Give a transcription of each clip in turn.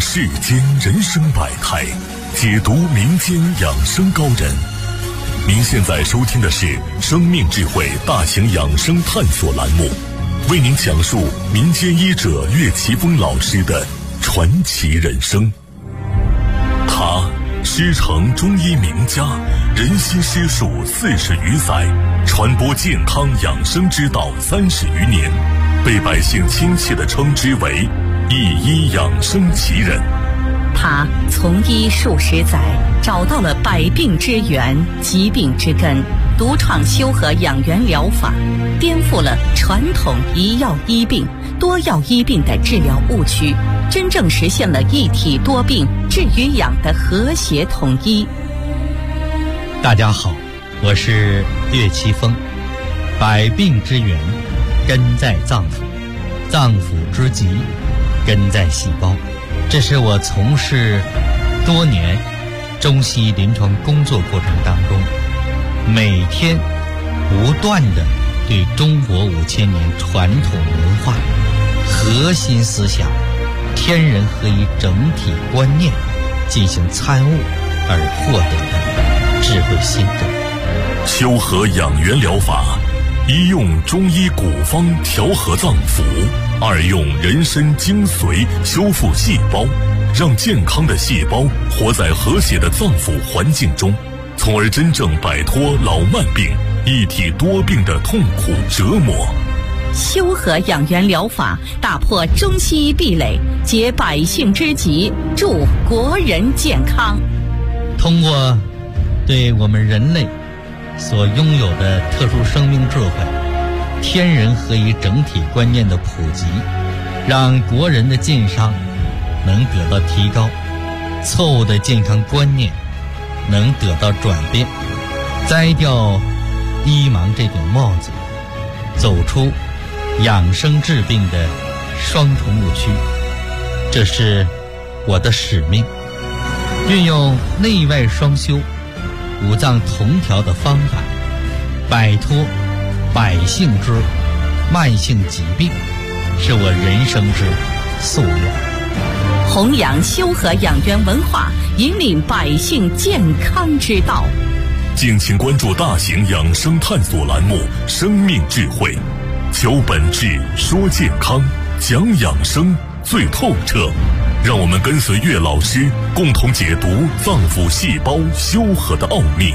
世间人生百态，解读民间养生高人。您现在收听的是生命智慧大型养生探索栏目，为您讲述民间医者岳奇峰老师的传奇人生。他师承中医名家，人心师术40余载，传播健康养生之道30余年，被百姓亲切地称之为一医养生奇人。 他从医数十载，找到了百病之源、疾病之根，独创修和养元疗法，颠覆了传统一药医病、多药医病的治疗误区，真正实现了一体多病、治与养的和谐统一。 大家好，我是岳奇峰。百病之源根在脏腑，脏腑之疾根在细胞。这是我从事多年中西医临床工作过程当中，每天不断地对中国5000年传统文化核心思想天人合一整体观念进行参悟而获得的智慧心得。 修和养元疗法，一用中医古方调和脏腑，二用人参精髓修复细胞，让健康的细胞活在和谐的脏腑环境中，从而真正摆脱老慢病、一体多病的痛苦折磨。 修和养元疗法打破中西医壁垒，解百姓之急，助国人健康。 通过对我们人类所拥有的特殊生命智慧、天人合一整体观念的普及，让国人的健康能得到提高，错误的健康观念能得到转变，摘掉医盲这顶帽子，走出养生治病的双重误区。这是我的使命，运用内外双修、五脏同调的方法，摆脱百姓之慢性疾病，是我人生之夙愿。 弘扬修和养元文化，引领百姓健康之道。 敬请关注大型养生探索栏目《生命智慧》，求本质，说健康，讲养生最透彻。让我们跟随岳老师，共同解读脏腑细胞修和的奥秘。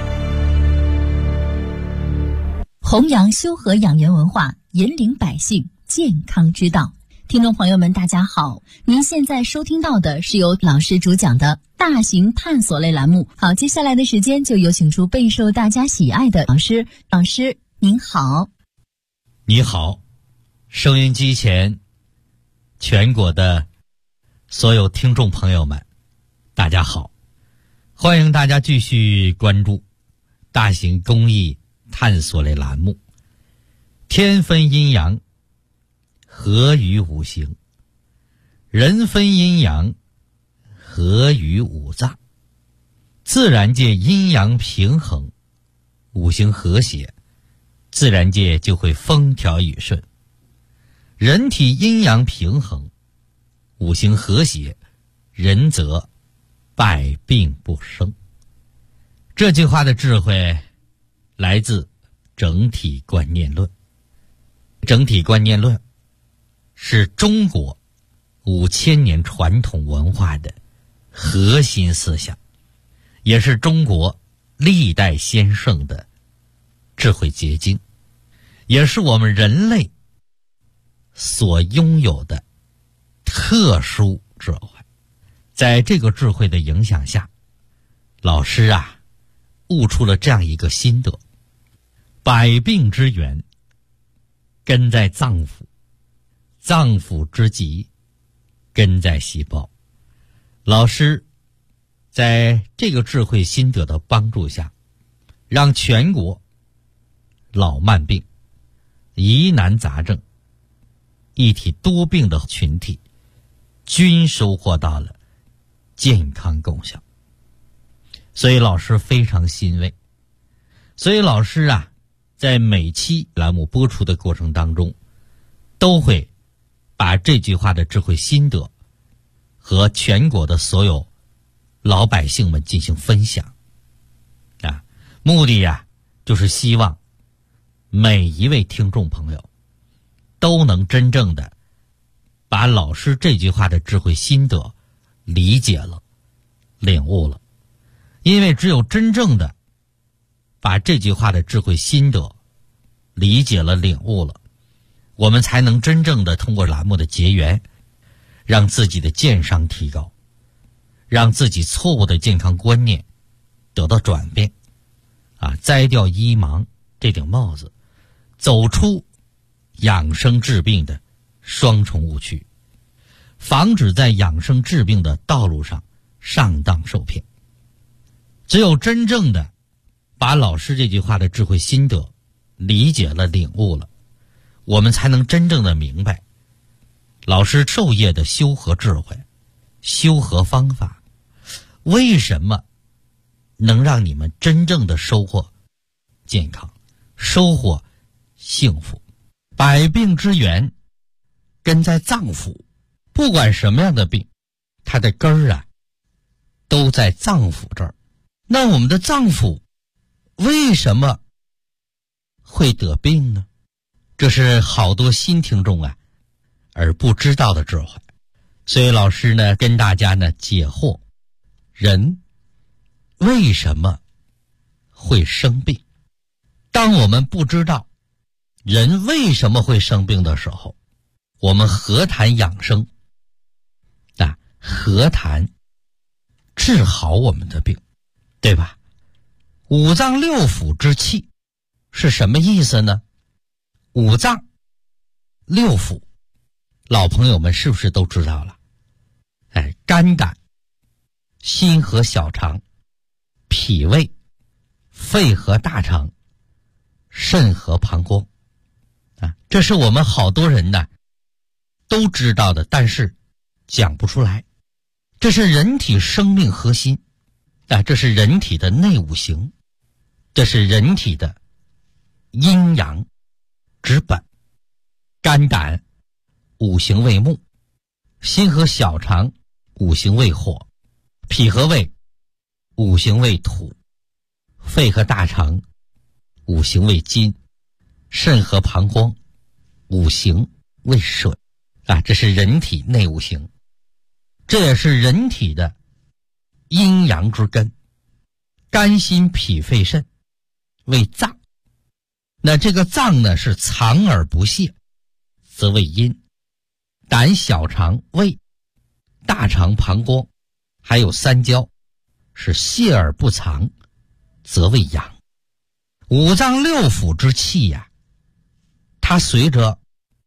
弘扬修和养元文化，引领百姓健康之道。听众朋友们大家好，您现在收听到的是由老师主讲的大型探索类栏目。好，接下来的时间就有请出备受大家喜爱的老师。老师您好。 你好，收音机前全国的所有听众朋友们大家好，欢迎大家继续关注大型公益探索类栏目，天分阴阳，合于五行，人分阴阳，合于五脏。自然界阴阳平衡，五行和谐，自然界就会风调雨顺。人体阴阳平衡，五行和谐，人则百病不生。这句话的智慧来自整体观念论。整体观念论是中国5000年传统文化的核心思想，也是中国历代先圣的智慧结晶，也是我们人类所拥有的特殊智慧。在这个智慧的影响下，老师悟出了这样一个心得：百病之源根在脏腑，脏腑之疾根在细胞。老师在这个智慧心得的帮助下，让全国老慢病、疑难杂症、一体多病的群体均收获到了健康功效。所以老师非常欣慰。所以老师在每期栏目播出的过程当中，都会把这句话的智慧心得和全国的所有老百姓们进行分享啊，目的呀，就是希望每一位听众朋友都能真正的把老师这句话的智慧心得理解了、领悟了。因为只有真正的把这句话的智慧心得理解了、领悟了，我们才能真正的通过栏目的结缘，让自己的健商提高，让自己错误的健康观念得到转变啊，摘掉医盲这顶帽子，走出养生治病的双重误区，防止在养生治病的道路上上当受骗。只有真正的把老师这句话的智慧心得理解了、领悟了，我们才能真正的明白老师授业的修和智慧、修和方法，为什么能让你们真正的收获健康、收获幸福。百病之源根在脏腑，不管什么样的病，它的根儿啊都在脏腑这儿。那我们的脏腑为什么会得病呢？这是好多新听众啊而不知道的智慧。所以老师呢跟大家呢解惑，人为什么会生病。当我们不知道人为什么会生病的时候，我们何谈养生啊？何谈治好我们的病，对吧？五脏六腑之气是什么意思呢？五脏六腑老朋友们是不是都知道了？肝胆、心和小肠、脾胃、肺和大肠、肾和膀胱啊，这是我们好多人呢都知道的，但是讲不出来。这是人体生命核心啊，这是人体的内五行，这是人体的阴阳之本。肝胆五行为木，心和小肠五行为火，脾和胃五行为土，肺和大肠五行为金，肾和膀胱五行为水啊，这是人体内五行，这也是人体的阴阳之根。肝心脾肺肾为脏，那这个脏呢是藏而不泄，则为阴。胆小肠胃大肠膀胱还有三焦是泄而不藏，则为阳。五脏六腑之气呀，它随着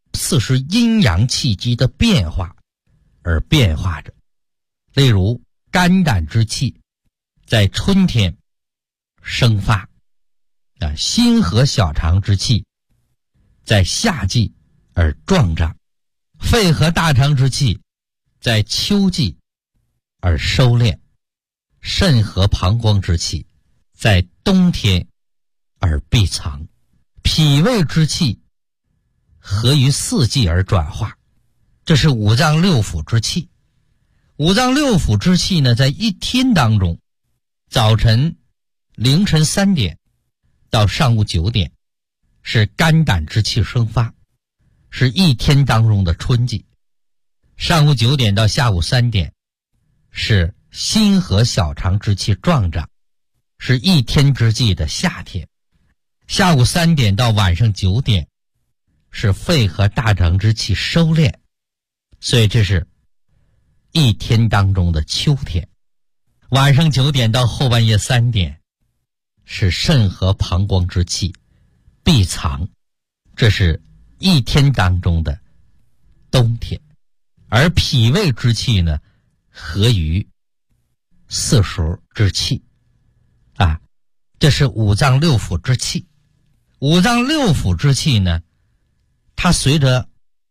40阴阳气机的变化而变化着。例如肝胆之气在春天生发啊，心和小肠之气在夏季而壮长，肺和大肠之气在秋季而收敛，肾和膀胱之气在冬天而闭藏，脾胃之气合于4季而转化，这是五脏六腑之气。五脏六腑之气呢，在一天当中，早晨凌晨3点到上午9点是肝胆之气生发，是一天当中的春季；上午9点到下午3点是心和小肠之气壮长，是一天之计的夏天；下午3点到晚上9点是肺和大肠之气收敛，所以这是一天当中的秋天；晚上9点到后半夜3点是肾和膀胱之气闭藏，这是一天当中的冬天；而脾胃之气呢，合于4时之气啊，这是五脏六腑之气。五脏六腑之气呢，它随着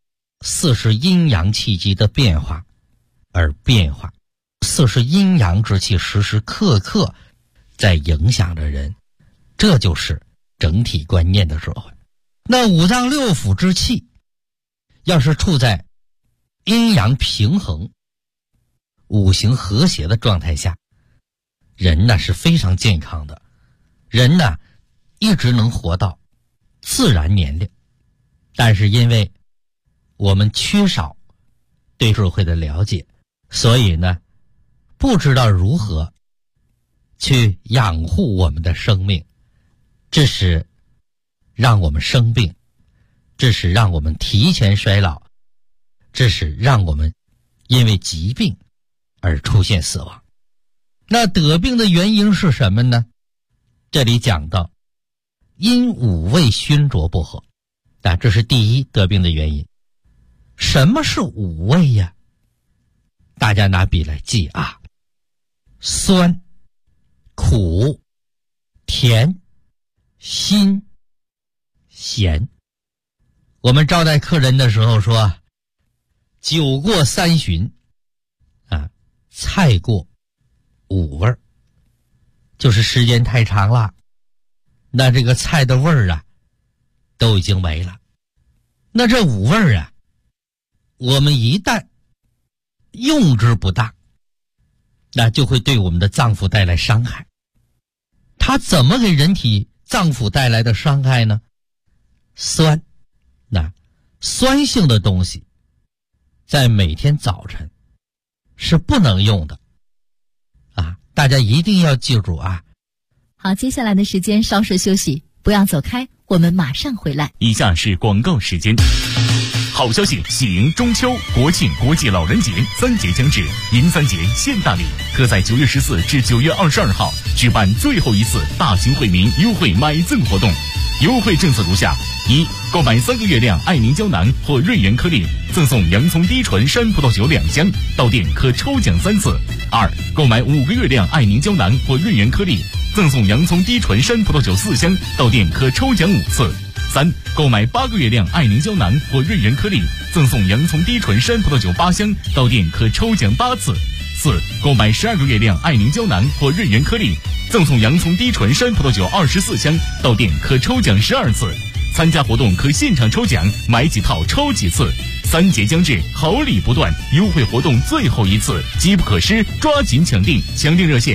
40阴阳气机的变化而变化，40阴阳之气时时刻刻在影响着人，这就是整体观念的智慧。那五脏六腑之气要是处在阴阳平衡五行和谐的状态下，人呢是非常健康的，人呢一直能活到自然年龄。但是因为我们缺少对社会的了解，所以呢不知道如何去养护我们的生命，这是让我们生病，这是让我们提前衰老，这是让我们因为疾病而出现死亡。那得病的原因是什么呢？这里讲到因五味熏浊不和，这是第一得病的原因。什么是五味呀？大家拿笔来记啊：酸、苦、甜、辛、咸。我们招待客人的时候说，酒过三巡菜过五味，就是时间太长了，那这个菜的味儿都已经没了。那这五味儿我们一旦用之不当，那就会对我们的脏腑带来伤害。它怎么给人体脏腑带来的伤害呢？酸，那酸性的东西在每天早晨是不能用的大家一定要记住啊。 好，接下来的时间稍事休息，不要走开，我们马上回来。 以下是广告时间。好消息，喜迎中秋、国庆、国际老人节3节将至，迎3节献大礼，特在9月14至9月22号举办最后一次大型惠民优惠买赠活动。优惠政策如下：一、购买3个月亮爱凝胶囊或瑞元颗粒，赠送洋葱低醇山葡萄酒2箱，到店可抽奖3次。二、购买5个月亮爱凝胶囊或瑞元颗粒，赠送洋葱低醇山葡萄酒4箱，到店可抽奖5次。三、购买8个月亮爱凝胶囊或瑞元颗粒，赠送洋葱低醇山葡萄酒8箱，到店可抽奖8次。四、购买12个月亮爱凝胶囊或瑞元颗粒，赠送洋葱低醇山葡萄酒24箱，到店可抽奖12次。参加活动可现场抽奖，买几套抽几次。3节将至，好礼不断，优惠活动最后一次，机不可失，抓紧抢订！抢订热线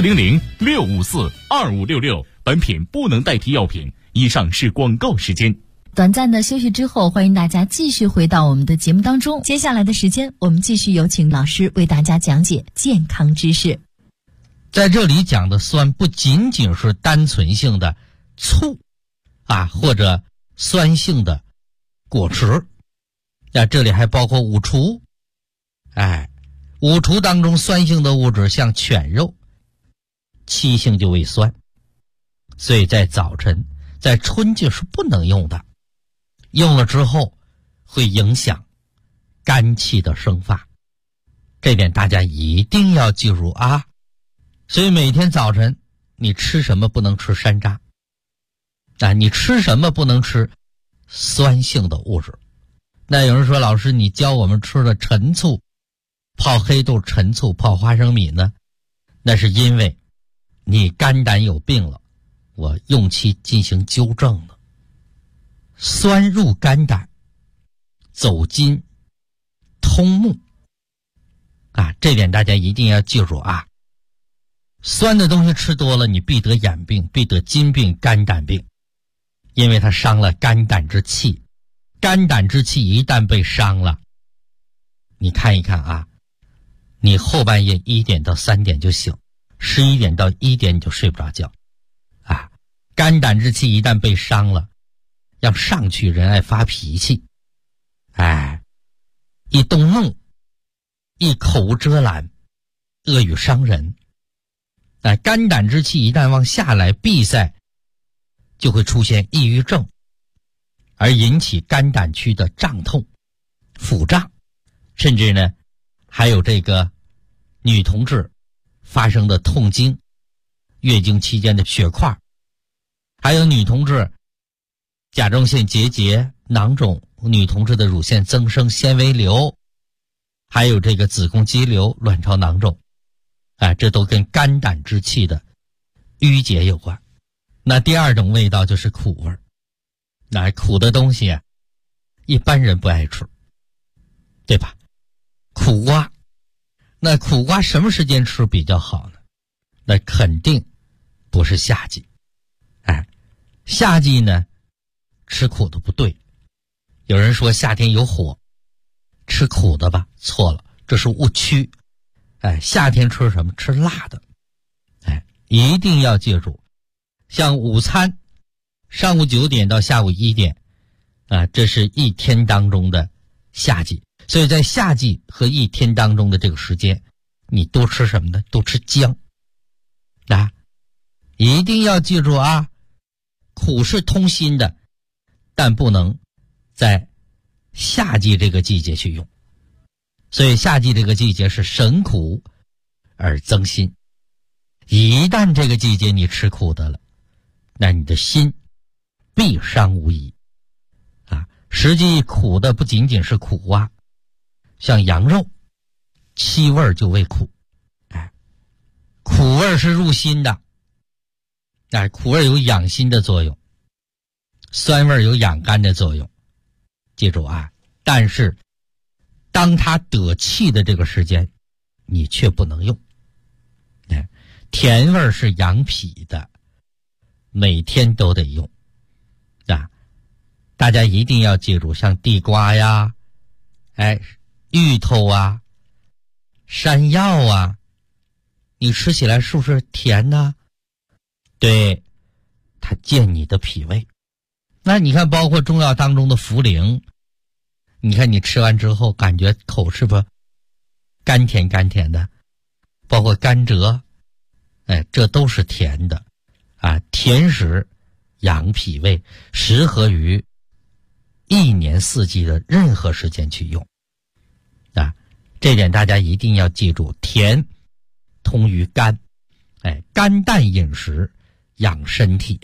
400-654-2566。本品不能代替药品。以上是广告时间。 短暂的休息之后，欢迎大家继续回到我们的节目当中。接下来的时间，我们继续有请老师为大家讲解健康知识。 在这里讲的酸不仅仅是单纯性的醋或者酸性的果汁，这里还包括五厨。五厨当中酸性的物质像犬肉，七性就为酸，所以在早晨在春季是不能用的，用了之后会影响肝气的生发，这点大家一定要记住啊。所以每天早晨你吃什么不能吃山楂你吃什么不能吃酸性的物质。那有人说，老师你教我们吃了陈醋，泡黑豆、陈醋、泡花生米呢？那是因为你肝胆有病了，我用其进行纠正了。酸入肝胆，走筋通目这点大家一定要记住啊。酸的东西吃多了，你必得眼病，必得筋病、肝胆病，因为它伤了肝胆之气。肝胆之气一旦被伤了，你看一看你后半夜1点到3点就醒，11点到1点你就睡不着觉肝胆之气一旦被伤了，要上去人爱发脾气一动怒，一口无遮拦，恶语伤人肝胆之气一旦往下来闭塞，就会出现抑郁症，而引起肝胆区的胀痛、腹胀，甚至呢还有这个女同志发生的痛经、月经期间的血块，还有女同志甲状腺结节、囊肿，女同志的乳腺增生、纤维瘤，还有这个子宫肌瘤、卵巢囊肿这都跟肝胆之气的淤结有关。那第二种味道就是苦味儿。苦的东西一般人不爱吃，对吧？苦瓜那苦瓜什么时间吃比较好呢？那肯定不是夏季。夏季呢吃苦的不对。有人说夏天有火，吃苦的吧，错了，这是误区。夏天吃什么？吃辣的。一定要记住，像午餐上午9点到下午1点这是一天当中的夏季。所以在夏季和一天当中的这个时间，你多吃什么呢？多吃姜。一定要记住啊，苦是通心的，但不能在夏季这个季节去用。所以夏季这个季节是省苦而增辛。一旦这个季节你吃苦的了，那你的心必伤无疑。实际苦的不仅仅是苦瓜，像羊肉，气味就为苦。苦味是入心的。苦味有养心的作用，酸味有养肝的作用。记住啊，但是当它得气的这个时间，你却不能用。甜味是养脾的，每天都得用。大家一定要记住，像地瓜呀，芋头啊，山药啊，你吃起来是不是甜呢？对，它健你的脾胃。那你看包括中药当中的茯苓，你看你吃完之后感觉口是不是甘甜甘甜的，包括甘蔗，这都是甜的甜食养脾胃，适合于一年四季的任何时间去用这点大家一定要记住，甜通于肝，肝淡饮食养身体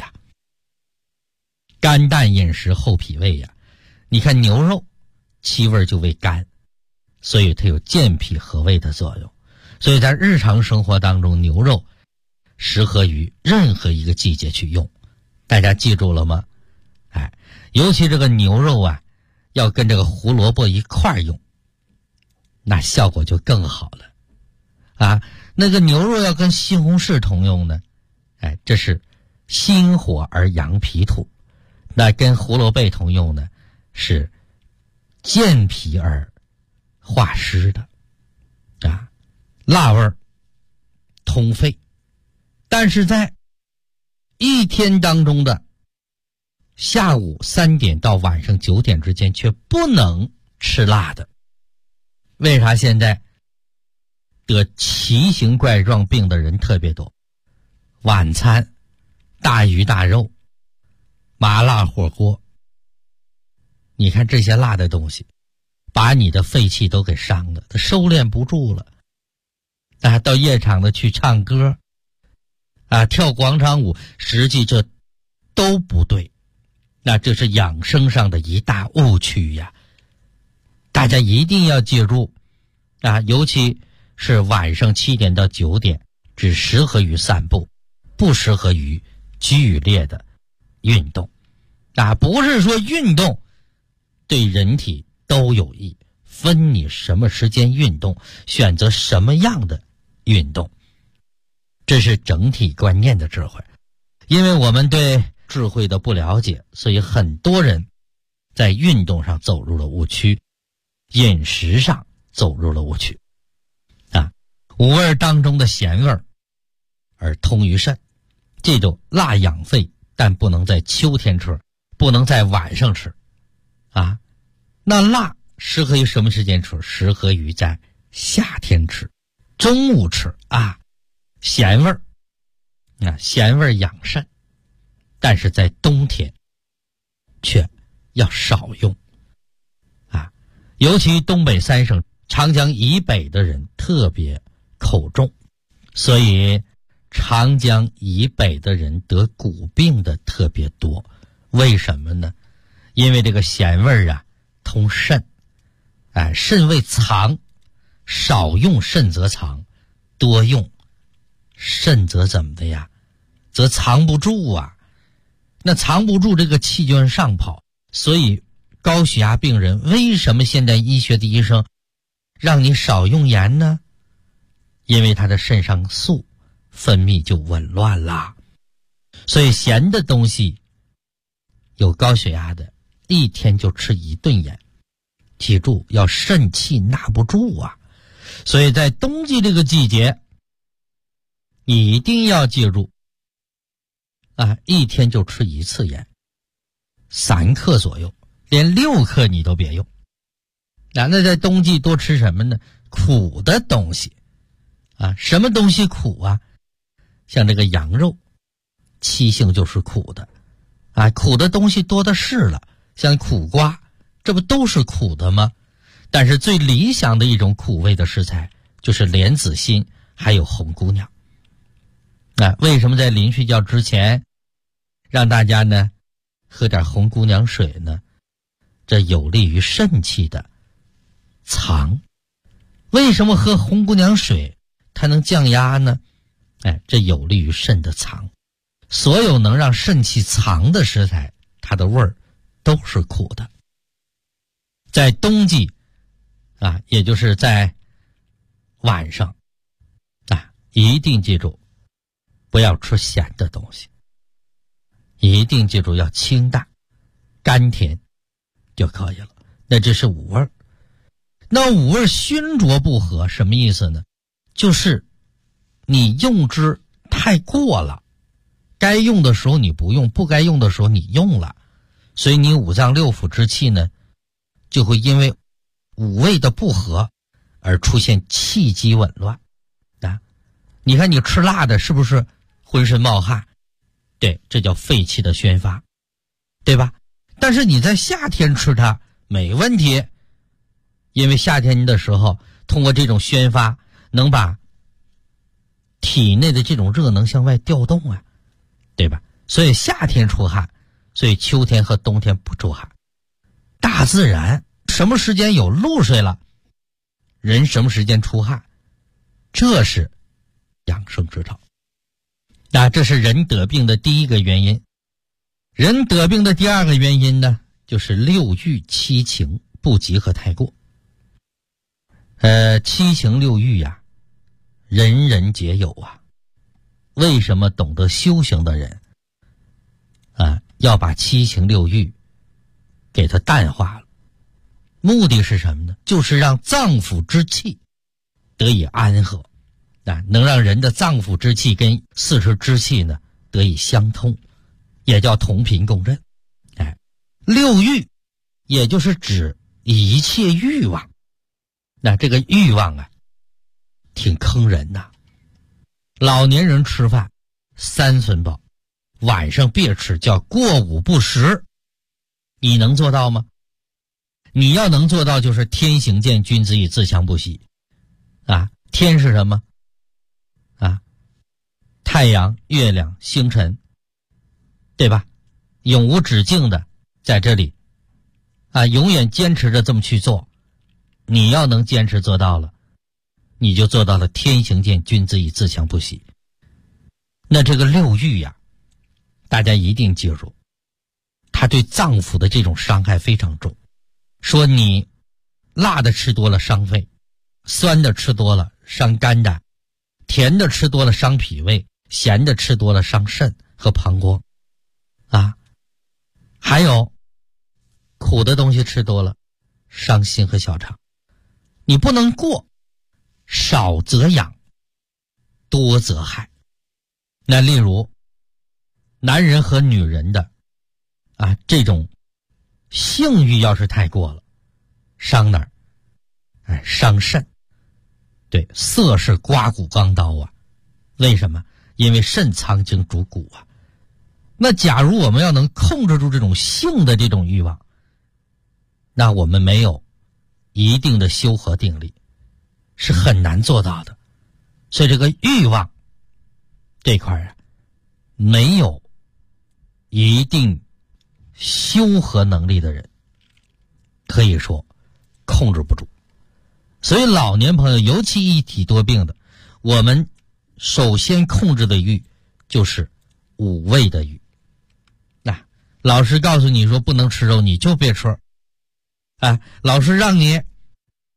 肝淡饮食厚脾胃你看牛肉气味就为甘，所以它有健脾和胃的作用。所以在日常生活当中，牛肉适合于任何一个季节去用。大家记住了吗？尤其这个牛肉要跟这个胡萝卜一块用，那效果就更好了那个牛肉要跟西红柿同用呢，这是心火而养脾土。那跟胡萝卜同用呢，是健脾而化湿的辣味通肺。但是在一天当中的下午3点到晚上9点之间却不能吃辣的。为啥现在得奇形怪状病的人特别多？晚餐大鱼大肉，麻辣火锅，你看这些辣的东西把你的肺气都给伤了，它收敛不住了到夜场的去唱歌跳广场舞，实际这都不对。那这是养生上的一大误区大家一定要记住尤其是晚上7点到9点只适合于散步，不适合于剧烈的运动不是说运动对人体都有益，分你什么时间运动，选择什么样的运动，这是整体观念的智慧。因为我们对智慧的不了解，所以很多人在运动上走入了误区，饮食上走入了误区五味当中的咸味而通于肾。记住，辣养肺，但不能在秋天吃，不能在晚上吃那辣适合于什么时间吃？适合于在夏天吃，中午吃咸味咸味养肾，但是在冬天却要少用尤其东北3省长江以北的人特别口重，所以长江以北的人得骨病的特别多。为什么呢？因为这个咸味通肾肾为藏，少用肾则藏，多用肾则怎么的则藏不住那藏不住，这个气就往上跑。所以高血压病人为什么现在医学的医生让你少用盐呢？ 因为他的肾上素分泌就紊乱啦。所以咸的东西，有高血压的一天就吃1顿盐，记住要肾气纳不住啊。所以在冬季这个季节，你一定要记住啊，一天就吃1次盐，3克左右，连6克你都别用。那在冬季多吃什么呢？苦的东西啊，什么东西苦啊？像这个羊肉，七性就是苦的啊，苦的东西多的是了，像苦瓜，这不都是苦的吗？但是最理想的一种苦味的食材就是莲子心还有红姑娘。为什么在临睡觉之前让大家呢喝点红姑娘水呢？这有利于肾气的藏。为什么喝红姑娘水它能降压呢？这有利于肾的藏。所有能让肾气藏的食材，它的味儿都是苦的。在冬季啊，也就是在晚上啊，一定记住不要吃咸的东西，一定记住要清淡甘甜就可以了。那这是五味。那五味熏浊不和什么意思呢？就是你用之太过了，该用的时候你不用，不该用的时候你用了，所以你五脏六腑之气呢就会因为五味的不和而出现气机紊乱啊！你看你吃辣的是不是浑身冒汗？对，这叫肺气的宣发，对吧？但是你在夏天吃它没问题，因为夏天的时候通过这种宣发能把体内的这种热能向外调动啊，对吧？所以夏天出汗，所以秋天和冬天不出汗。大自然什么时间有露水了，人什么时间出汗，这是养生之道。那这是人得病的第一个原因。人得病的第二个原因呢，就是六欲七情不及和太过。七情六欲呀，人人皆有啊。为什么懂得修行的人啊，要把七情六欲给它淡化了？目的是什么呢？就是让脏腑之气得以安和啊，能让人的脏腑之气跟四时之气呢得以相通，也叫同频共振。六欲也就是指一切欲望。那这个欲望啊挺坑人呐。老年人吃饭3分饱，晚上别吃，叫过午不食。你能做到吗？你要能做到，就是天行健，君子以自强不息啊。天是什么啊？太阳、月亮、星辰，对吧？永无止境的在这里啊，永远坚持着这么去做。你要能坚持做到了，你就做到了天行健，君子以自强不息。那这个六欲呀，大家一定记住，它对脏腑的这种伤害非常重。说你辣的吃多了伤肺，酸的吃多了伤肝胆，甜的吃多了伤脾胃，咸的吃多了伤肾和膀胱啊，还有苦的东西吃多了伤心和小肠。你不能过，少则养，多则害。那例如男人和女人的啊这种性欲要是太过了，伤哪儿？伤肾。对，色是刮骨钢刀啊。为什么？因为肾藏精主骨啊。那假如我们要能控制住这种性的这种欲望，那我们没有一定的修和定力，是很难做到的。所以这个欲望这块啊，没有一定修和能力的人，可以说控制不住。所以老年朋友，尤其一体多病的，我们首先控制的欲就是五味的欲。那老师告诉你说不能吃肉，你就别吃。老师让你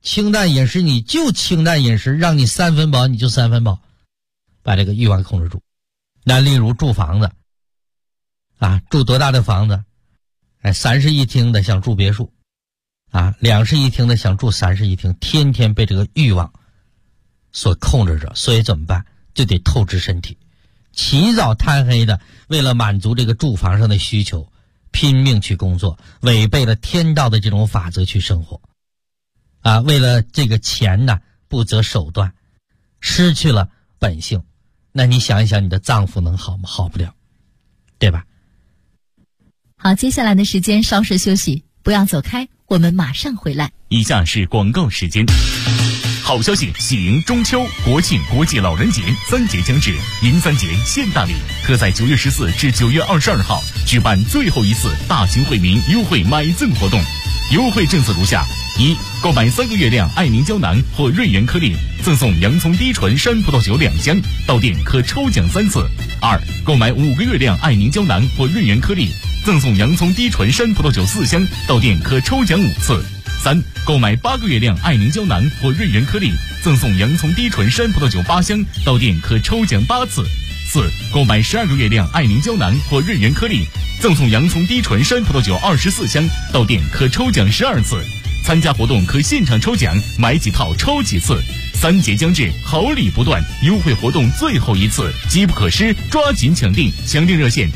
清淡饮食你就清淡饮食，让你3分饱你就3分饱，把这个欲望控制住。那例如住房子啊，住多大的房子？3室1厅的想住别墅啊，2室1厅的想住3室1厅，天天被这个欲望所控制着，所以怎么办？就得透支身体，起早贪黑的，为了满足这个住房上的需求，拼命去工作，违背了天道的这种法则去生活啊！为了这个钱呢，不择手段，失去了本性。那你想一想，你的丈夫能好吗？好不了，对吧？ 好，接下来的时间稍事休息，不要走开，我们马上回来。 以下是广告时间。好消息，喜迎中秋、国庆、国际老人节3节将至，迎3节献大礼，特在9月14至9月22号举办最后一次大型惠民优惠买赠活动。优惠政策如下：一、购买3个月亮爱凝胶囊或瑞元颗粒，赠送洋葱低醇山葡萄酒2箱，到店可抽奖3次。2、购买5个月亮爱凝胶囊或瑞元颗粒，赠送洋葱低醇山葡萄酒4箱，到店可抽奖5次。3、购买8个月亮爱凝胶囊或瑞元颗粒，赠送洋葱低醇山葡萄酒8箱，到店可抽奖8次。4、购买12个月亮爱凝胶囊或瑞元颗粒，赠送洋葱低醇山葡萄酒24箱，到店可抽奖12次。参加活动可现场抽奖，买几套抽几次。3节将至，好礼不断，优惠活动最后一次，机不可失，抓紧抢订！抢订热线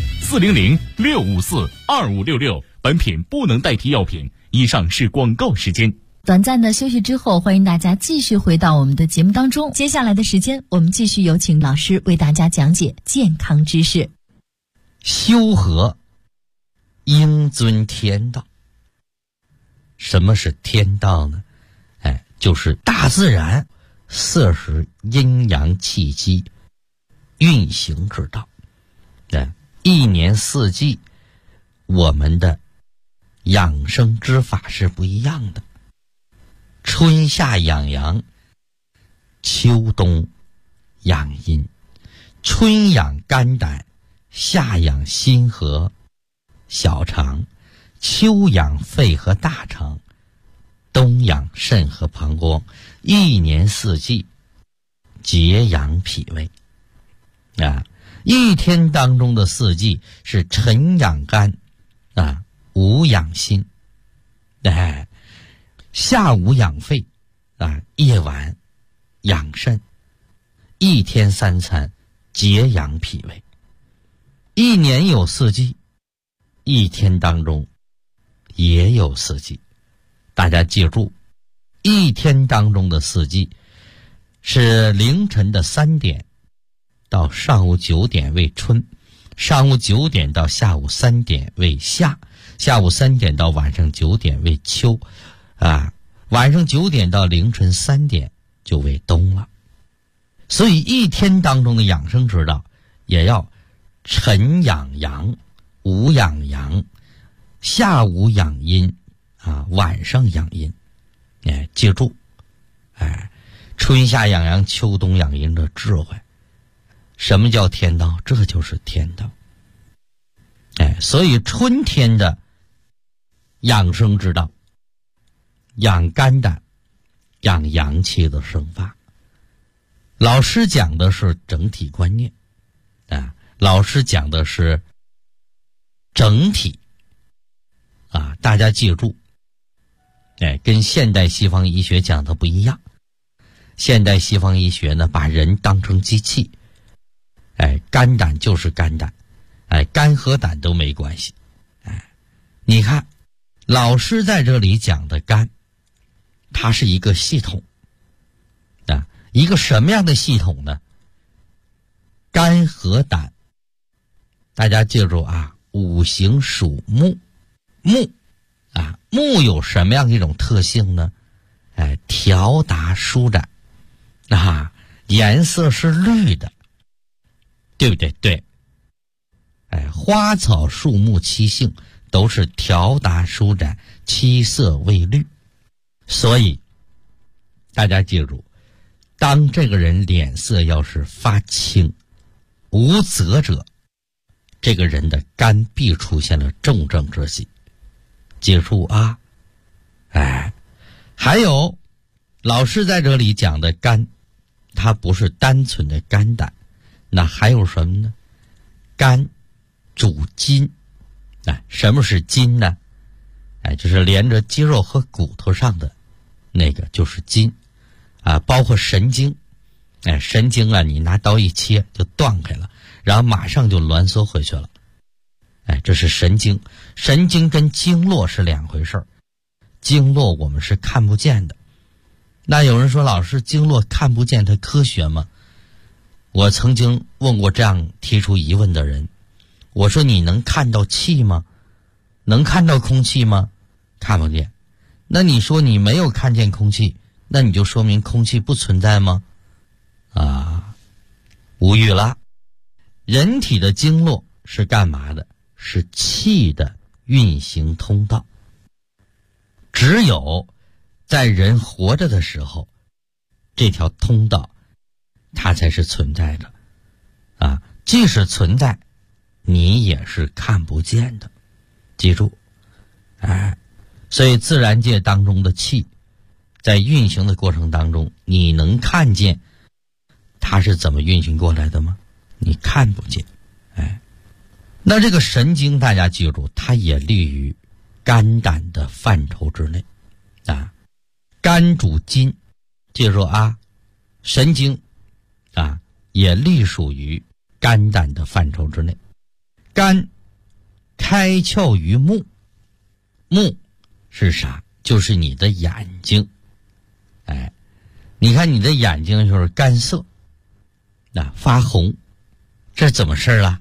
400-654-2566。本品不能代替药品。以上是广告时间。 短暂的休息之后，欢迎大家继续回到我们的节目当中。接下来的时间，我们继续有请老师为大家讲解健康知识。 修和应遵天道。什么是天道呢？就是大自然摄食阴阳气机运行之道。一年四季我们的养生之法是不一样的。春夏养阳，秋冬养阴。春养肝胆，夏养心和小肠，秋养肺和大肠，冬养肾和膀胱。一年四季节养脾胃一天当中的四季是晨养肝午养心下午养肺夜晚养肾。一天3餐节养脾胃。一年有4季，一天当中也有4季。大家记住，一天当中的4季是凌晨的3点到上午9点为春，上午9点到下午3点为夏，下午3点到晚上9点为秋晚上9点到凌晨3点就为冬了。所以一天当中的养生之道也要晨养阳，午养阳，下午养阴晚上养阴。记住春夏养阳，秋冬养阴的智慧。什么叫天道？这就是天道。所以春天的养生之道，养肝胆，养阳气的生发。老师讲的是整体观念老师讲的是整体大家记住跟现代西方医学讲的不一样。现代西方医学呢，把人当成机器肝胆就是肝胆肝和胆都没关系你看老师在这里讲的肝，它是一个系统一个什么样的系统呢？肝和胆，大家记住五行属木，木有什么样的一种特性呢？条达舒展颜色是绿的，对不对？对。花草树木七性都是条达舒展，七色为绿。所以大家记住，当这个人脸色要是发青无泽者，这个人的肝必出现了重症之喜。记住还有老师在这里讲的肝，它不是单纯的肝胆，那还有什么呢？肝主筋。什么是筋呢？就是连着肌肉和骨头上的那个就是筋包括神经。神经你拿刀一切就断开了，然后马上就挛缩回去了。这是神经。神经跟经络是两回事儿，经络我们是看不见的。那有人说，老师，经络看不见它科学吗？我曾经问过这样提出疑问的人，我说你能看到气吗？能看到空气吗？看不见。那你说你没有看见空气，那你就说明空气不存在吗？无语了。人体的经络是干嘛的？是气的运行通道。只有在人活着的时候，这条通道它才是存在的即使存在，你也是看不见的。记住所以自然界当中的气在运行的过程当中，你能看见它是怎么运行过来的吗？你看不见。那这个神经大家记住，它也立于肝胆的范畴之内肝主筋，记住神经也隶属于肝胆的范畴之内。肝开窍于目，目是啥？就是你的眼睛。你看你的眼睛就是干涩发红，这怎么事了？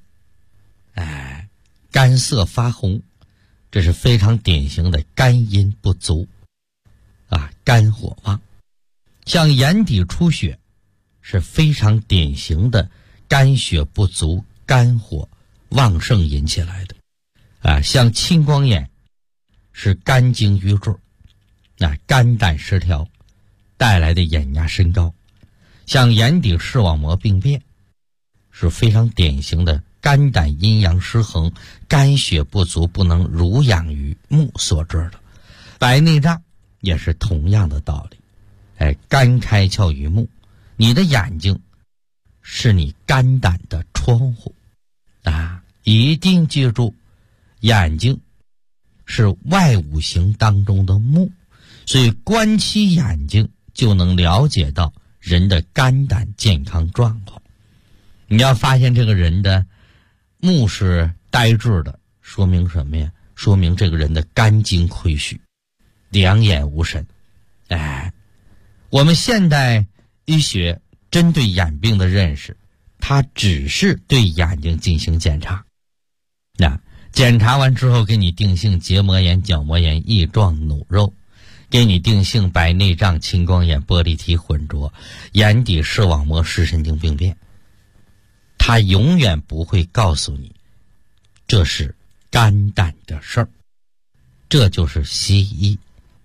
干涩发红，这是非常典型的肝阴不足肝火旺。像眼底出血是非常典型的肝血不足、肝火旺盛引起来的像青光眼是肝经瘀滞肝胆失调带来的眼压升高。像眼底视网膜病变是非常典型的肝胆阴阳失衡、肝血不足不能濡养于目所致的。白内障也是同样的道理。肝开窍于目，你的眼睛是你肝胆的窗户一定记住，眼睛是外五行当中的目，所以观其眼睛就能了解到人的肝胆健康状况。你要发现这个人的目是呆滞的，说明什么呀？说明这个人的肝经亏虚，两眼无神。我们现代医学针对眼病的认识，它只是对眼睛进行检查检查完之后给你定性结膜炎、角膜炎、翼状弩肉，给你定性白内障、青光眼、玻璃体混浊、眼底视网膜视神经病变。他永远不会告诉你这是肝胆的事儿，这就是西医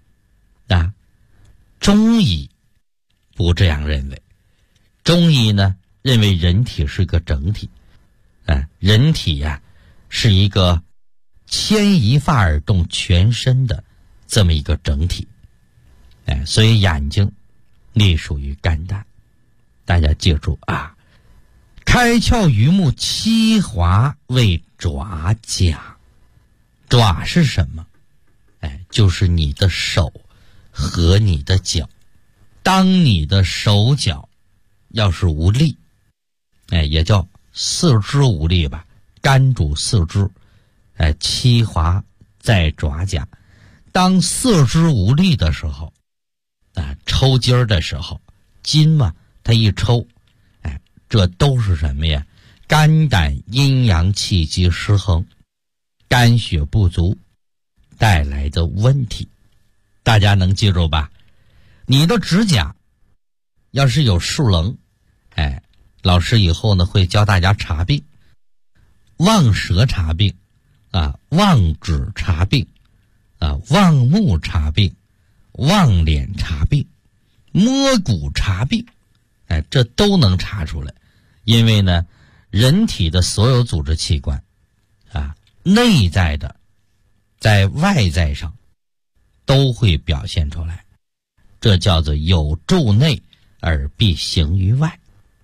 中医不这样认为。中医呢认为人体是个整体人体是一个牵一发而动全身的这么一个整体所以眼睛隶属于肝胆。大家记住开窍于目，七华为爪甲。爪是什么？就是你的手和你的脚。当你的手脚要是无力也叫四肢无力吧，肝主四肢七华在爪甲。当四肢无力的时候抽筋儿的时候，筋嘛它一抽这都是什么呀？肝胆阴阳气机失衡，肝血不足带来的问题。大家能记住吧？你的指甲要是有竖棱老师以后呢会教大家查病。望舌查病望指查病望目查病，望脸查病，摸骨查病这都能查出来。因为呢人体的所有组织器官内在的在外在上都会表现出来。 这叫做有助内而必行于外。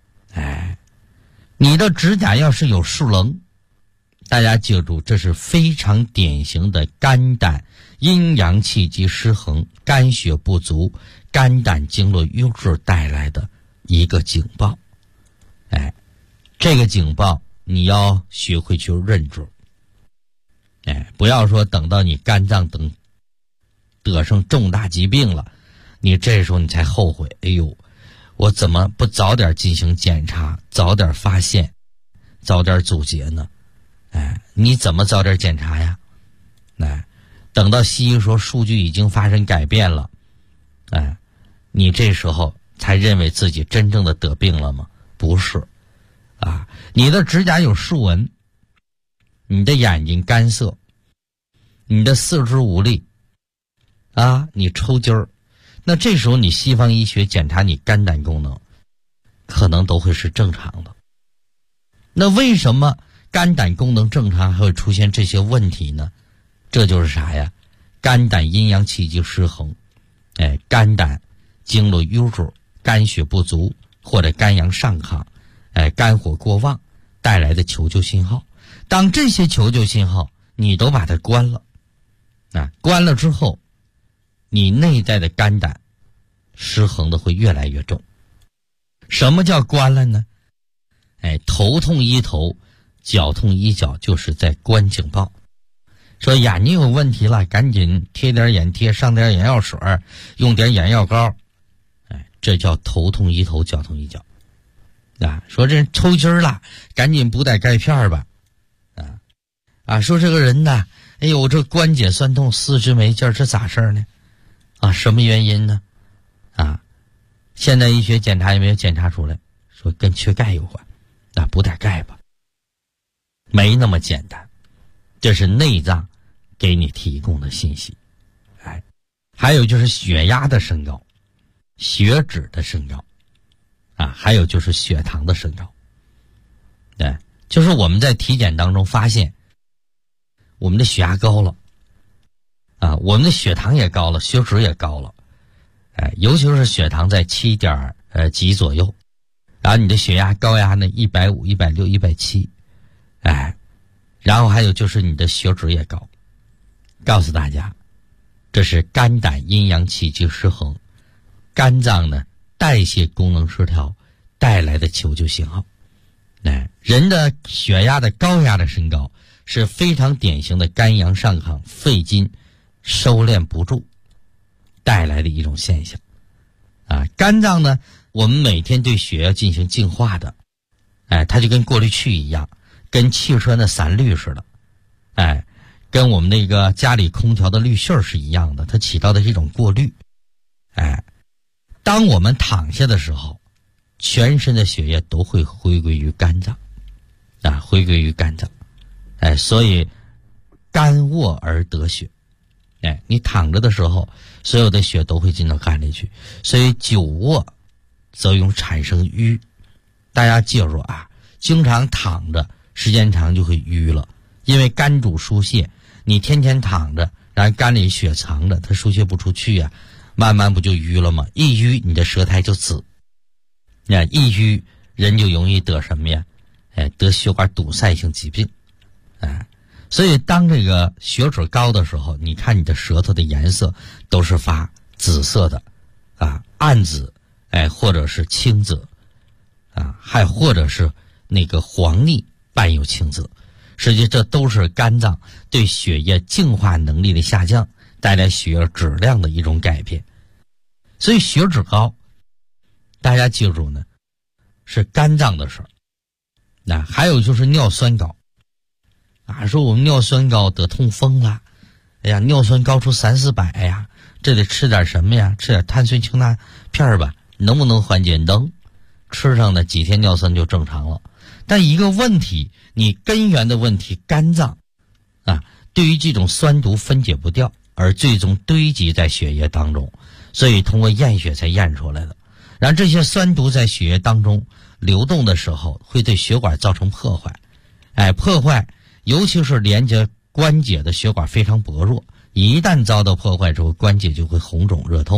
你的指甲要是有竖棱，大家记住，这是非常典型的肝胆阴阳气机失衡、肝血不足、肝胆经络瘀滞带来的一个警报。这个警报你要学会去认知。不要说等到你肝脏等得上重大疾病了，你这时候你才后悔，哎呦，我怎么不早点进行检查，早点发现，早点阻截呢？你怎么早点检查呀？等到西医说数据已经发生改变了，你这时候才认为自己真正的得病了吗？不是你的指甲有竖纹，你的眼睛干涩，你的四肢无力你抽筋儿，那这时候你西方医学检查你肝胆功能可能都会是正常的。那为什么肝胆功能正常还会出现这些问题呢？这就是啥呀？肝胆阴阳气机失衡，肝胆经络瘀滞、肝血不足或者肝阳上亢，肝火过旺带来的求救信号。当这些求救信号你都把它关了，关了之后，你内在的肝胆失衡的会越来越重。什么叫关了呢？头痛医头，脚痛医脚，就是在关警报。说眼睛有问题了，赶紧贴点眼贴，上点眼药水，用点眼药膏，这叫头痛医头，脚痛医脚。说这人抽筋了，赶紧补点钙片吧。说这个人呢，哎呦，这关节酸痛，四肢没劲，这咋事呢？什么原因呢？现代医学检查也没有检查出来，说跟缺钙有关，补点钙吧。没那么简单，这是内脏给你提供的信息。还有就是血压的升高，血脂的升高，还有就是血糖的升高。就是我们在体检当中发现，我们的血压高了，我们的血糖也高了，血脂也高了，尤其是血糖在7点几左右，然后你的血压高压呢150、160、170，然后还有就是你的血脂也高。告诉大家，这是肝胆阴阳气机失衡，肝脏呢代谢功能失调带来的求救信号。人的血压的高压的升高是非常典型的肝阳上亢、肺经收敛不住带来的一种现象。肝脏呢，我们每天对血要进行净化的，它就跟过滤器一样，跟汽车的散滤似的，跟我们那个家里空调的滤芯是一样的，它起到的是一种过滤。当我们躺下的时候，全身的血液都会回归于肝脏，回归于肝脏。所以肝卧而得血。你躺着的时候，所有的血都会进到肝里去，所以久卧则容易产生瘀。大家记住经常躺着时间长就会瘀了，因为肝主疏泄，你天天躺着，然后肝里血藏着，它疏泄不出去慢慢不就瘀了吗？一瘀你的舌苔就紫，一瘀人就容易得什么呀？得血管堵塞性疾病。所以当这个血脂高的时候，你看你的舌头的颜色都是发紫色的，暗紫，或者是青紫，还或者是那个黄腻伴有青紫。实际这都是肝脏对血液净化能力的下降带来血液质量的一种改变。所以血脂高，大家记住呢，是肝脏的事儿。还有就是尿酸高。说我们尿酸高得痛风了，尿酸高出300-400呀，这得吃点什么呀？吃点碳酸氢钠片吧，能不能缓解？能，吃上的几天尿酸就正常了。但一个问题，你根源的问题，肝脏对于这种酸毒分解不掉，而最终堆积在血液当中，所以通过验血才验出来的。然后这些酸毒在血液当中流动的时候，会对血管造成破坏，破坏尤其是连接关节的血管非常薄弱，一旦遭到破坏之后，关节就会红肿热痛，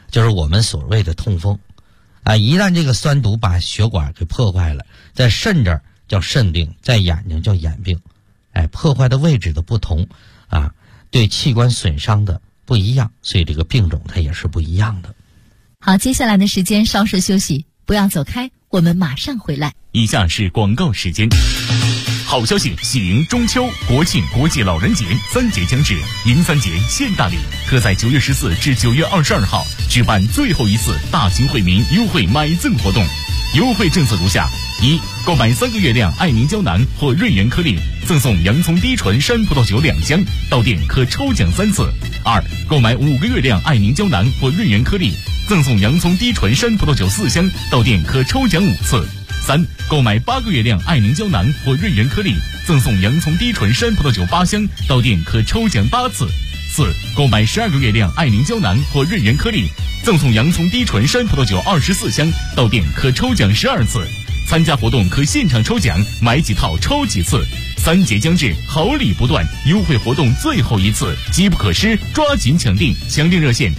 就是我们所谓的痛风啊。一旦这个酸毒把血管给破坏了，在肾这儿叫肾病，在眼睛叫眼病，破坏的位置的不同啊，对器官损伤的不一样，所以这个病种它也是不一样的。 好，接下来的时间稍事休息，不要走开，我们马上回来。 以下是广告时间。好消息，喜迎中秋、国庆、国际老人节3节将至，银3节现大礼，特在9月14至9月22号举办最后一次大型惠民优惠买赠活动。优惠政策如下：一、购买3个月亮爱凝胶囊或润元颗粒，赠送洋葱低醇山葡萄酒2箱，到店可抽奖3次。二、购买5个月亮爱凝胶囊或润元颗粒，赠送洋葱低醇山葡萄酒4箱，到店可抽奖5次。三、购买8个月亮爱凝胶囊或润元颗粒，赠送洋葱低醇山葡萄酒8箱，到店可抽奖8次。四、购买12个月亮爱凝胶囊或润元颗粒，赠送洋葱低醇山葡萄酒24箱，到店可抽奖12次。参加活动可现场抽奖，买几套抽几次。3节将至，好礼不断，优惠活动最后一次，机不可失，抓紧抢订！抢订热线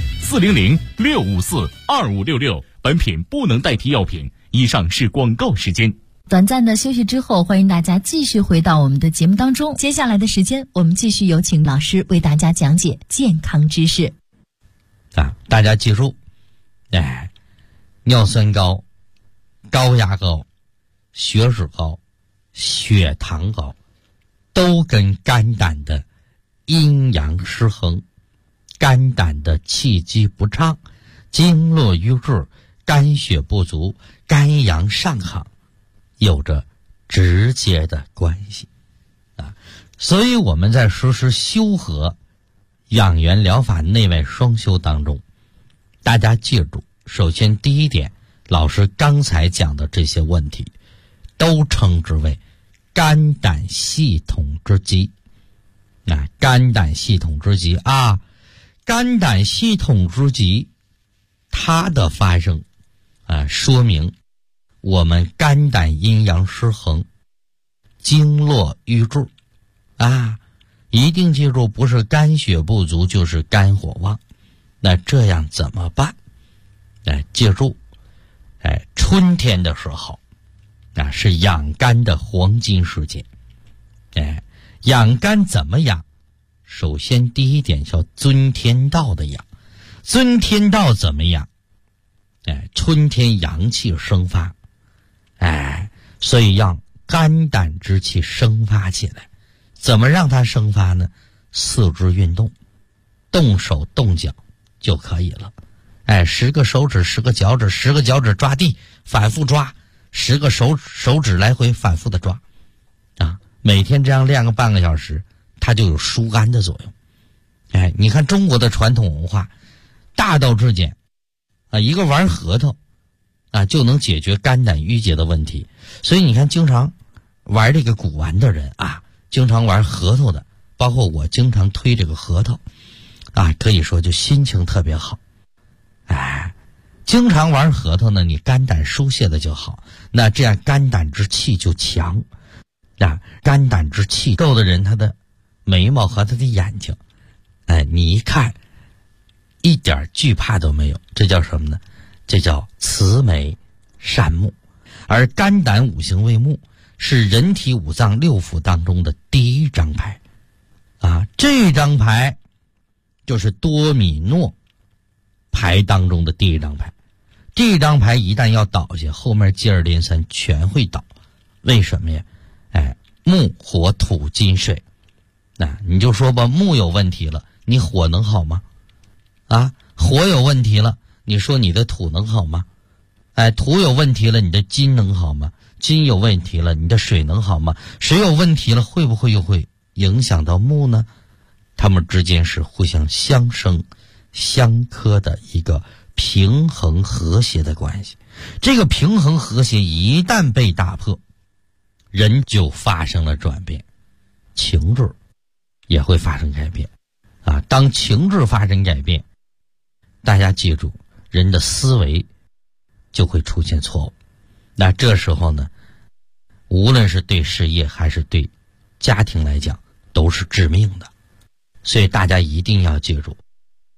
400-654-2566。本品不能代替药品。以上是广告时间。 短暂的休息之后，欢迎大家继续回到我们的节目当中。接下来的时间，我们继续有请老师为大家讲解健康知识。 大家记住，尿酸高、高压高、血脂高、血糖高，都跟肝胆的阴阳失衡、肝胆的气机不畅、经络瘀滞、肝血不足、肝阳上亢有着直接的关系啊。所以我们在实施修和养元疗法内外双修当中，大家记住，首先第一点，老师刚才讲的这些问题都称之为肝胆系统之疾。肝胆系统之疾啊，肝胆系统之疾它的发生说明我们肝胆阴阳失衡、经络瘀滞一定记住，不是肝血不足就是肝火旺。那这样怎么办？记住，春天的时候是养肝的黄金时节。养肝怎么养？首先第一点叫遵天道的养。遵天道怎么养？春天阳气生发，所以让肝胆之气生发起来。怎么让它生发呢？四肢运动，动手动脚就可以了。10个手指10个脚趾，10个脚趾抓地反复抓，10个手指来回反复的抓每天这样练个半个小时，它就有疏肝的作用。你看中国的传统文化大道至简一个玩核桃就能解决肝胆郁结的问题。所以你看经常玩这个古玩的人经常玩核桃的，包括我经常推这个核桃可以说就心情特别好。经常玩核桃呢，你肝胆疏泄的就好，那这样肝胆之气就强肝胆之气够的人，他的眉毛和他的眼睛你一看一点惧怕都没有，这叫什么呢？这叫慈眉善目。而肝胆五行为目，是人体五脏六腑当中的第一张牌这张牌就是多米诺牌当中的第一张牌。这张牌一旦要倒下，后面接二连三全会倒。为什么呀？木火土金水你就说吧，木有问题了，你火能好吗？火有问题了，你说你的土能好吗？土有问题了，你的金能好吗？金有问题了，你的水能好吗？水有问题了，会不会又会影响到木呢？它们之间是互相相生相克的一个平衡和谐的关系。这个平衡和谐一旦被打破，人就发生了转变，情志也会发生改变当情志发生改变，大家记住，人的思维就会出现错误。那这时候呢，无论是对事业还是对家庭来讲，都是致命的。所以大家一定要记住，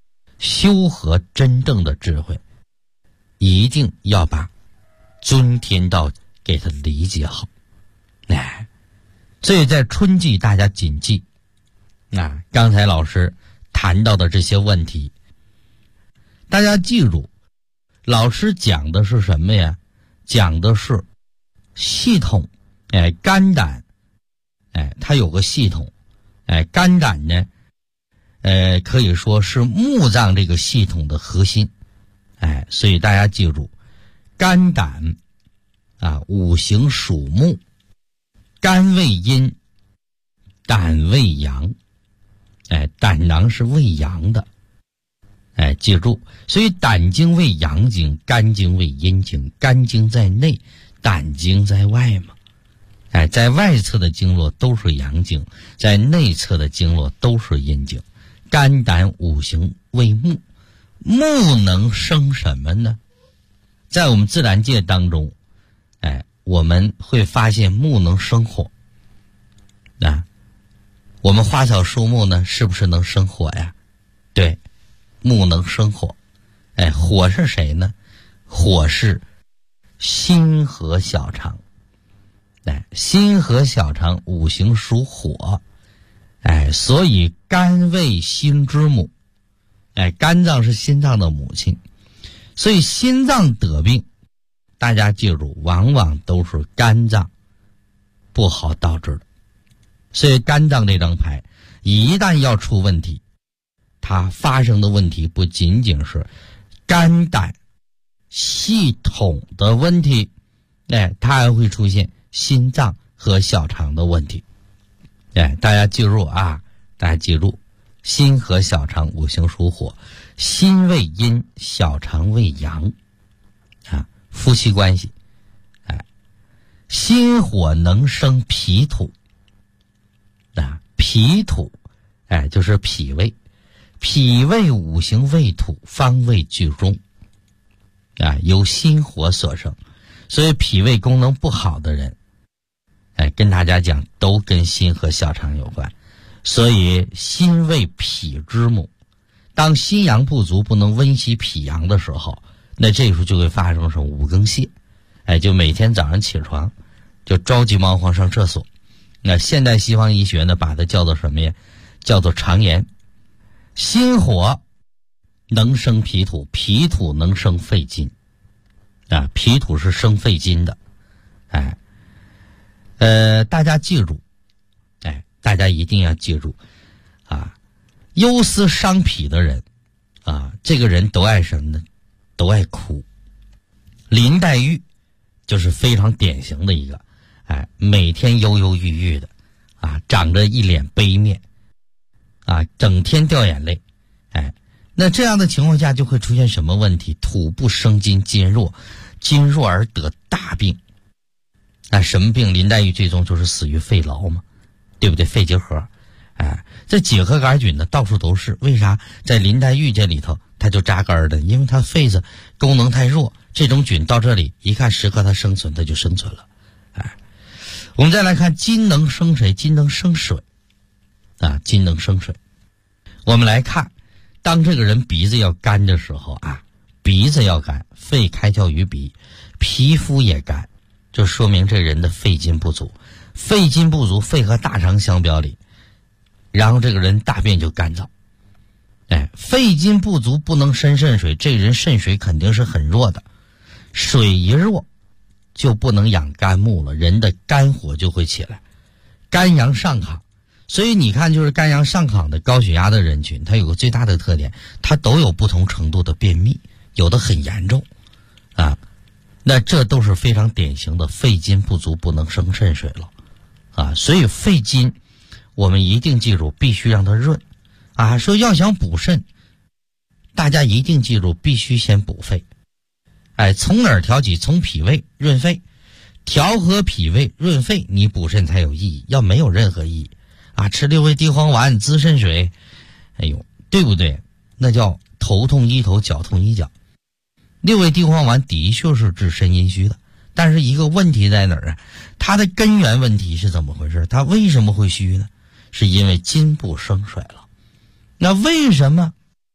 修和真正的智慧，一定要把尊天道给它理解好。所以在春季大家谨记刚才老师谈到的这些问题，大家记住，老师讲的是什么呀？讲的是系统。肝胆它有个系统。肝胆呢可以说是目脏这个系统的核心。所以大家记住，肝胆五行属木，肝为阴，胆为阳。胆囊是为阳的。记住，所以胆经为阳经，肝经为阴经，肝经在内，胆经在外嘛。在外侧的经络都是阳经，在内侧的经络都是阴经。肝胆五行为木，木能生什么呢？在我们自然界当中，我们会发现木能生火。我们花草树木呢，是不是能生火呀？对，木能生火。火是谁呢？火是心和小肠。心和小肠五行属火。所以肝为心之母。肝脏是心脏的母亲。所以心脏得病，大家记住，往往都是肝脏不好导致的。所以肝脏这张牌一旦要出问题，它发生的问题不仅仅是肝胆系统的问题，它还会出现心脏和小肠的问题。大家记住大家记住，心和小肠五行属火，心为阴，小肠为阳。夫妻关系。心火能生脾土。脾土就是脾胃，脾胃五行为土，方位居中。由心火所生。所以脾胃功能不好的人，跟大家讲，都跟心和小肠有关。所以心为脾之母，当心阳不足，不能温习脾阳的时候，那这时候就会发生什么五更泻。就每天早上起床就着急忙慌上厕所。那现代西方医学呢，把它叫做什么呀？叫做肠炎。心火能生脾土，脾土能生肺金。脾土是生肺金的。大家记住，大家一定要记住忧思伤脾的人这个人都爱什么呢？都爱哭。林黛玉就是非常典型的一个每天忧忧郁郁的长着一脸悲面整天掉眼泪。那这样的情况下就会出现什么问题？土不生金，金弱，金弱而得大病。什么病？林黛玉最终就是死于肺痨嘛，对不对？肺结核。这结核杆菌呢到处都是，为啥在林黛玉这里头它就扎根的？因为它肺子功能太弱，这种菌到这里一看适合它生存，它就生存了。我们再来看金能生谁？金能生水。金能生水。我们来看，当这个人鼻子要干的时候鼻子要干，肺开窍于鼻，皮肤也干，就说明这人的肺金不足。肺金不足，肺和大肠相表里，然后这个人大便就干燥。肺金不足不能生肾水，这人肾水肯定是很弱的。水一弱就不能养肝木了，人的肝火就会起来，肝阳上亢。所以你看，就是肝阳上亢的高血压的人群，它有个最大的特点，它都有不同程度的便秘，有的很严重那这都是非常典型的肺金不足，不能生肾水了所以肺金我们一定记住，必须让它润说要想补肾，大家一定记住，必须先补肺。从哪儿调起？从脾胃润肺，调和脾胃润肺，你补肾才有意义，要没有任何意义吃六味地黄丸滋肾水，对不对？那叫头痛医头，脚痛医脚。六味地黄丸的确是治肾阴虚的，但是一个问题在哪儿它的根源问题是怎么回事？它为什么会虚呢？是因为金不生水了。那为什么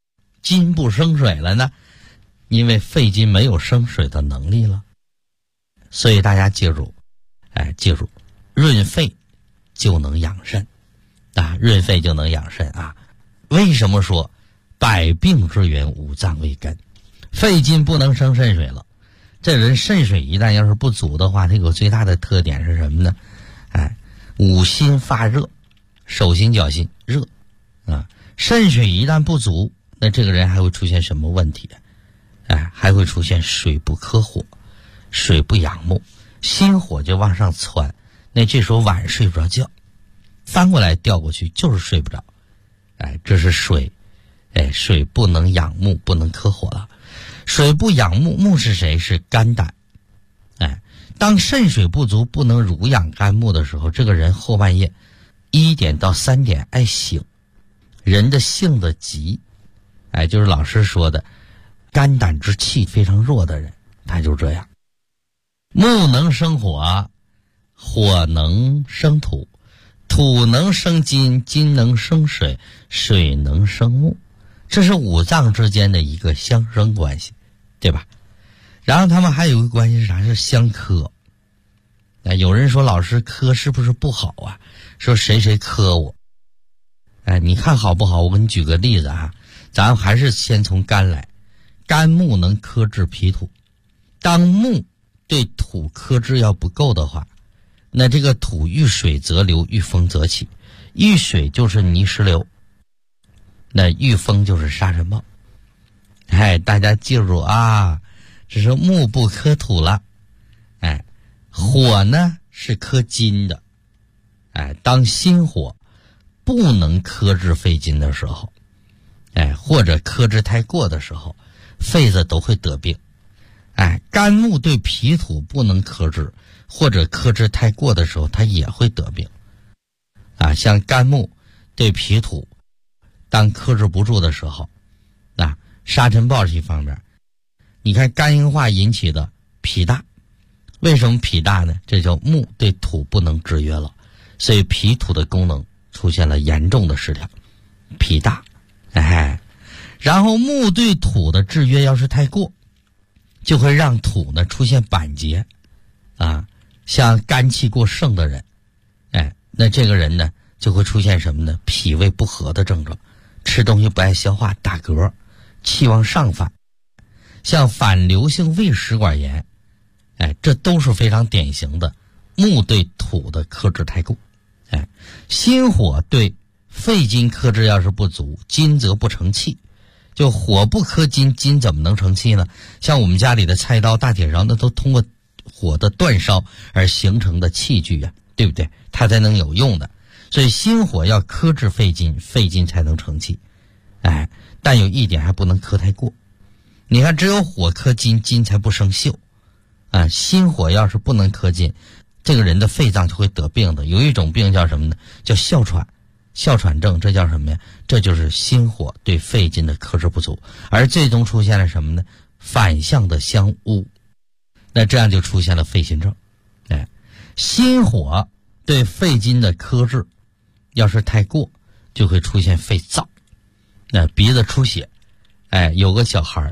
筋不生水了呢？因为肺经没有生水的能力了。所以大家记住，记住，润肺就能养肾啊，润肺就能养肾啊。为什么说百病之源五脏为根？肺经不能生肾水了，这人肾水一旦要是不足的话，它有最大的特点是什么呢？五心发热，手心脚心热啊。肾水一旦不足，那这个人还会出现什么问题？还会出现水不克火，水不养目，心火就往上窜，那这时候晚上睡不着觉，翻过来调过去就是睡不着。这是水，水不能养目，不能克火了。水不养目，目是谁？是肝胆。当肾水不足，不能濡养肝木的时候，这个人后半夜1点到3点爱醒，人的性子急，就是老师说的肝胆之气非常弱的人，他就这样。木能生火，火能生土，土能生金，金能生水，水能生木，这是五脏之间的一个相生关系，对吧？然后他们还有一个关系是啥？是相克。有人说老师克是不是不好啊？说谁谁克我。你看好不好？我给你举个例子啊，咱还是先从肝来。肝木能克制脾土，当木对土克制要不够的话，那这个土遇水则流，遇风则起。遇水就是泥石流，那遇风就是沙尘暴。大家记住啊，这是木不克土了。火呢是克金的。当心火不能克制肺经的时候，或者克制太过的时候，肺子都会得病。肝木对脾土不能克制，或者克制太过的时候，它也会得病。像肝木对脾土当克制不住的时候，沙尘暴是一方面。你看肝硬化引起的脾大，为什么脾大呢？这叫木对土不能制约了，所以脾土的功能出现了严重的失调，脾大。然后木对土的制约要是太过，就会让土呢出现板结像肝气过盛的人，那这个人呢就会出现什么呢？脾胃不和的症状，吃东西不爱消化，打嗝，气往上反，像反流性胃食管炎，这都是非常典型的木对土的克制太过。心火对肺经克制要是不足，金则不成气。就火不克金，金怎么能成气呢？像我们家里的菜刀、大铁勺，那都通过火的煅烧而形成的器具啊，对不对？它才能有用的。所以心火要克制肺经，肺经才能成气。但有一点还不能克太过。你看，只有火克金，金才不生锈。心火要是不能克金，这个人的肺脏就会得病的。有一种病叫什么呢？叫哮喘。哮喘症，这叫什么呀？这就是心火对肺经的克制不足，而最终出现了什么呢？反向的相污，那这样就出现了肺心症。心火对肺经的克制要是太过，就会出现肺燥，鼻子出血。有个小孩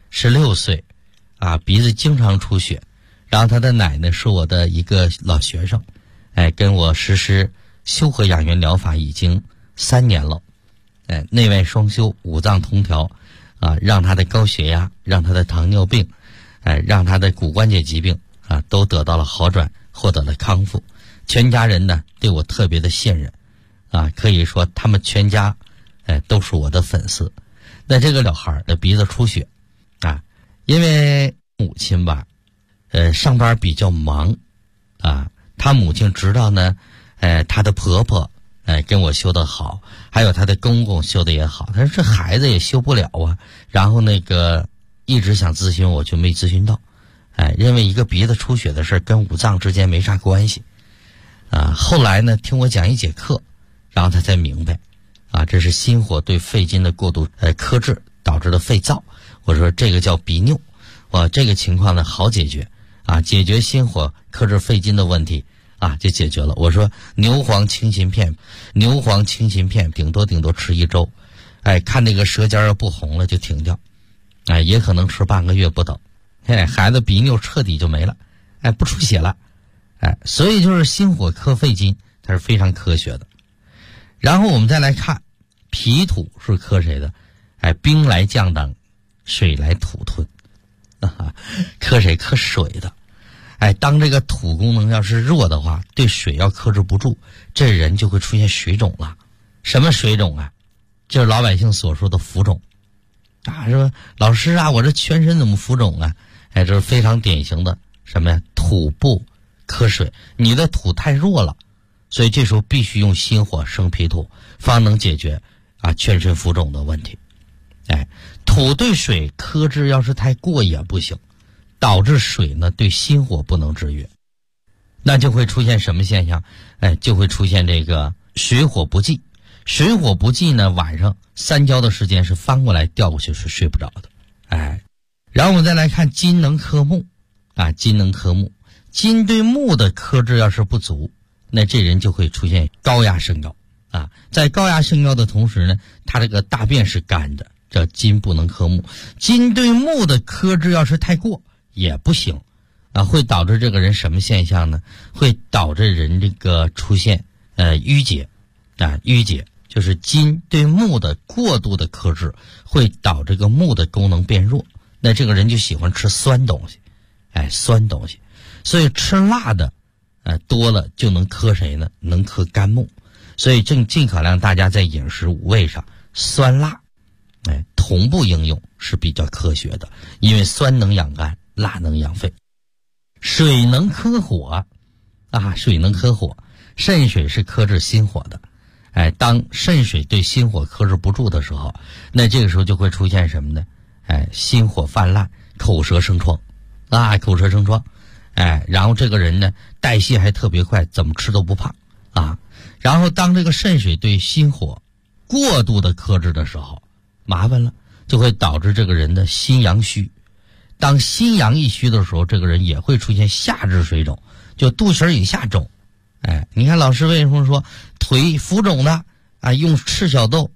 16岁鼻子经常出血，然后他的奶奶是我的一个老学生，跟我实施修和养元疗法已经3年了，内外双修，五脏通调，让他的高血压，让他的糖尿病，让他的骨关节疾病都得到了好转，获得了康复。全家人呢对我特别的信任，可以说他们全家都是我的粉丝。那这个小孩的鼻子出血因为母亲吧上班比较忙他母亲知道呢她的婆婆跟我修得好，还有她的公公修得也好，她说这孩子也修不了然后一直想咨询我，就没咨询到，认为一个鼻子出血的事跟五脏之间没啥关系后来呢听我讲一节课，然后他才明白这是心火对肺经的过度克制导致的肺燥。我说这个叫鼻衄，这个情况呢好解决解决心火克制肺经的问题就解决了。我说牛黄清心片顶多吃1周看那个舌尖要不红了就停掉，也可能吃半个月不等，孩子鼻衄彻底就没了，不出血了，所以就是心火克肺经，它是非常科学的。然后我们再来看脾土是克谁的？兵来将挡，水来土吞，克谁？克水的。当这个土功能要是弱的话，对水要克制不住，这人就会出现水肿了。什么水肿啊？就是老百姓所说的浮肿说老师啊，我这全身怎么浮肿啊？这是非常典型的什么呀？土不克水，你的土太弱了，所以这时候必须用心火生脾土，方能解决全身浮肿的问题。土对水克制要是太过也不行，导致水呢对心火不能制约，那就会出现什么现象？就会出现这个水火不济。水火不济呢，晚上3交的时间是翻过来调过去是睡不着的。然后我们再来看金能克木金能克木，金对木的克制要是不足，那这人就会出现高压升高在高压升高的同时呢，他这个大便是干的，这金不能克木。金对木的克制要是太过也不行会导致这个人什么现象呢？会导致人这个出现淤结淤结就是金对木的过度的克制会导致这个木的功能变弱，那这个人就喜欢吃酸东西酸东西，所以吃辣的多了就能克谁呢？能克肝木。所以尽可量大家在饮食五味上酸辣同步应用是比较科学的，因为酸能养肝，辣能养肺。水能克火水能克火，肾水是克制心火的。当肾水对心火克制不住的时候，那这个时候就会出现什么呢？心火泛滥，口舌生疮口舌生疮。然后这个人呢代谢还特别快，怎么吃都不胖然后当这个肾水对心火过度的克制的时候，麻烦了，就会导致这个人的心阳虚。当心阳一虚的时候，这个人也会出现下肢水肿，就肚脐以下肿。你看老师为什么说腿浮肿的用赤小豆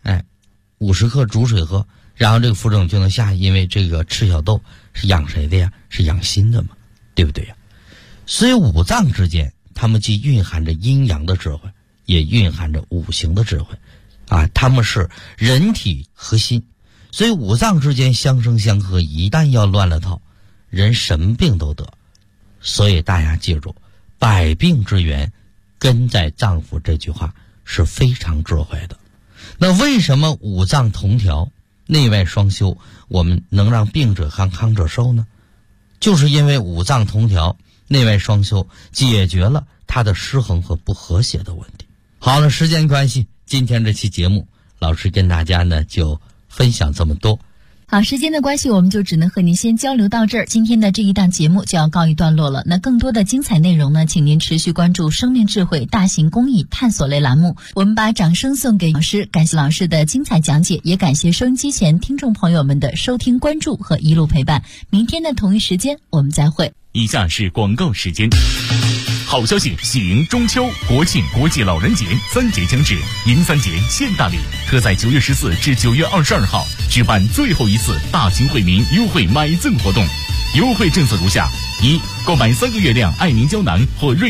50克煮水喝，然后这个浮肿就能下，因为这个赤小豆是养谁的呀？是养心的嘛，对不对呀？所以五脏之间它们既蕴含着阴阳的智慧，也蕴含着五行的智慧它们是人体核心，所以五脏之间相生相克，一旦要乱了套，人什么病都得。所以大家记住，百病之源根在脏腑，这句话是非常智慧的。那为什么五脏同调，内外双修，我们能让病者康，康者寿呢？就是因为五脏同调，内外双修，解决了它的失衡和不和谐的问题。好了，时间关系，今天这期节目老师跟大家呢就分享这么多。 好，时间的关系，我们就只能和您先交流到这儿。今天的这一档节目就要告一段落了。那更多的精彩内容呢，请您持续关注生命智慧大型公益探索类栏目。我们把掌声送给老师，感谢老师的精彩讲解，也感谢收音机前听众朋友们的收听关注和一路陪伴。明天的同一时间我们再会。 以下是广告时间。好消息，喜迎中秋、国庆、国际老人节3节将至，迎3节献大礼，特在9月14至9月22号举办最后一次大型惠民优惠买赠活动。优惠政策如下：1、购买3个月亮爱凝胶囊或瑞